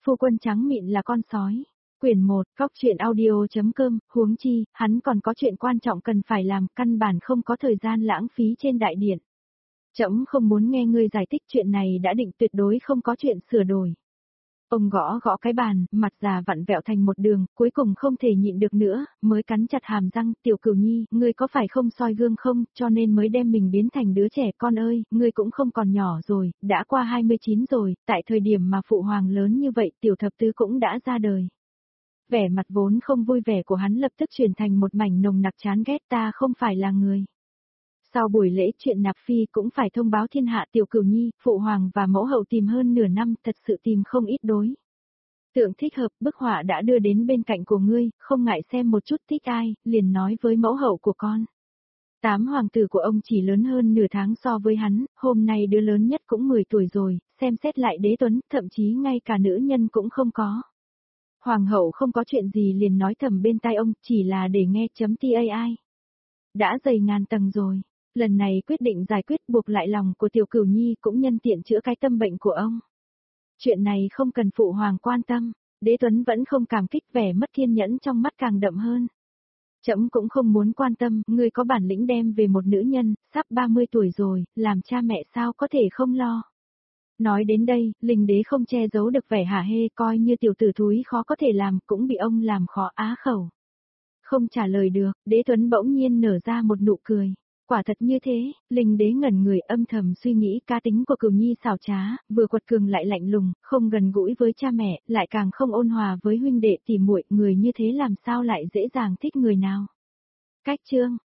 Phu quân trắng mịn là con sói. Quyển 1, Cóc truyện audio.com, huống chi, hắn còn có chuyện quan trọng cần phải làm, căn bản không có thời gian lãng phí trên đại điện. Trẫm không muốn nghe ngươi giải thích, chuyện này đã định, tuyệt đối không có chuyện sửa đổi. Ông gõ gõ cái bàn, mặt già vặn vẹo thành một đường, cuối cùng không thể nhịn được nữa, mới cắn chặt hàm răng. Tiểu Cửu Nhi, ngươi có phải không soi gương không, cho nên mới đem mình biến thành đứa trẻ. Con ơi, ngươi cũng không còn nhỏ rồi, đã qua 29 rồi, tại thời điểm mà phụ hoàng lớn như vậy, tiểu thập tứ cũng đã ra đời. Vẻ mặt vốn không vui vẻ của hắn lập tức chuyển thành một mảnh nồng nặc chán ghét. Ta không phải là người. Sau buổi lễ chuyện nạp phi cũng phải thông báo thiên hạ. Tiểu Cửu Nhi, phụ hoàng và mẫu hậu tìm hơn nửa năm, thật sự tìm không ít đối tượng thích hợp, bức họa đã đưa đến bên cạnh của ngươi, không ngại xem một chút, thích ai, liền nói với mẫu hậu của con. 8 hoàng tử của ông chỉ lớn hơn nửa tháng so với hắn, hôm nay đứa lớn nhất cũng 10 tuổi rồi, xem xét lại Đế Tuấn, thậm chí ngay cả nữ nhân cũng không có. Hoàng hậu không có chuyện gì liền nói thầm bên tai ông, chỉ là để nghe .tai. Đã dày ngàn tầng rồi, lần này quyết định giải quyết buộc lại lòng của Tiểu Cửu Nhi cũng nhân tiện chữa cái tâm bệnh của ông. Chuyện này không cần phụ hoàng quan tâm, Đế Tuấn vẫn không cảm kích, vẻ mất kiên nhẫn trong mắt càng đậm hơn. Trẫm cũng không muốn quan tâm, ngươi có bản lĩnh đem về một nữ nhân, sắp 30 tuổi rồi, làm cha mẹ sao có thể không lo. Nói đến đây, Linh Đế không che giấu được vẻ hả hê, coi như tiểu tử thúi khó có thể làm, cũng bị ông làm khó á khẩu. Không trả lời được, Đế Tuấn bỗng nhiên nở ra một nụ cười. Quả thật như thế, Linh Đế ngẩn người, âm thầm suy nghĩ cá tính của Cửu Nhi xảo trá, vừa quật cường lại lạnh lùng, không gần gũi với cha mẹ, lại càng không ôn hòa với huynh đệ tỉ muội, người như thế làm sao lại dễ dàng thích người nào. Cách chương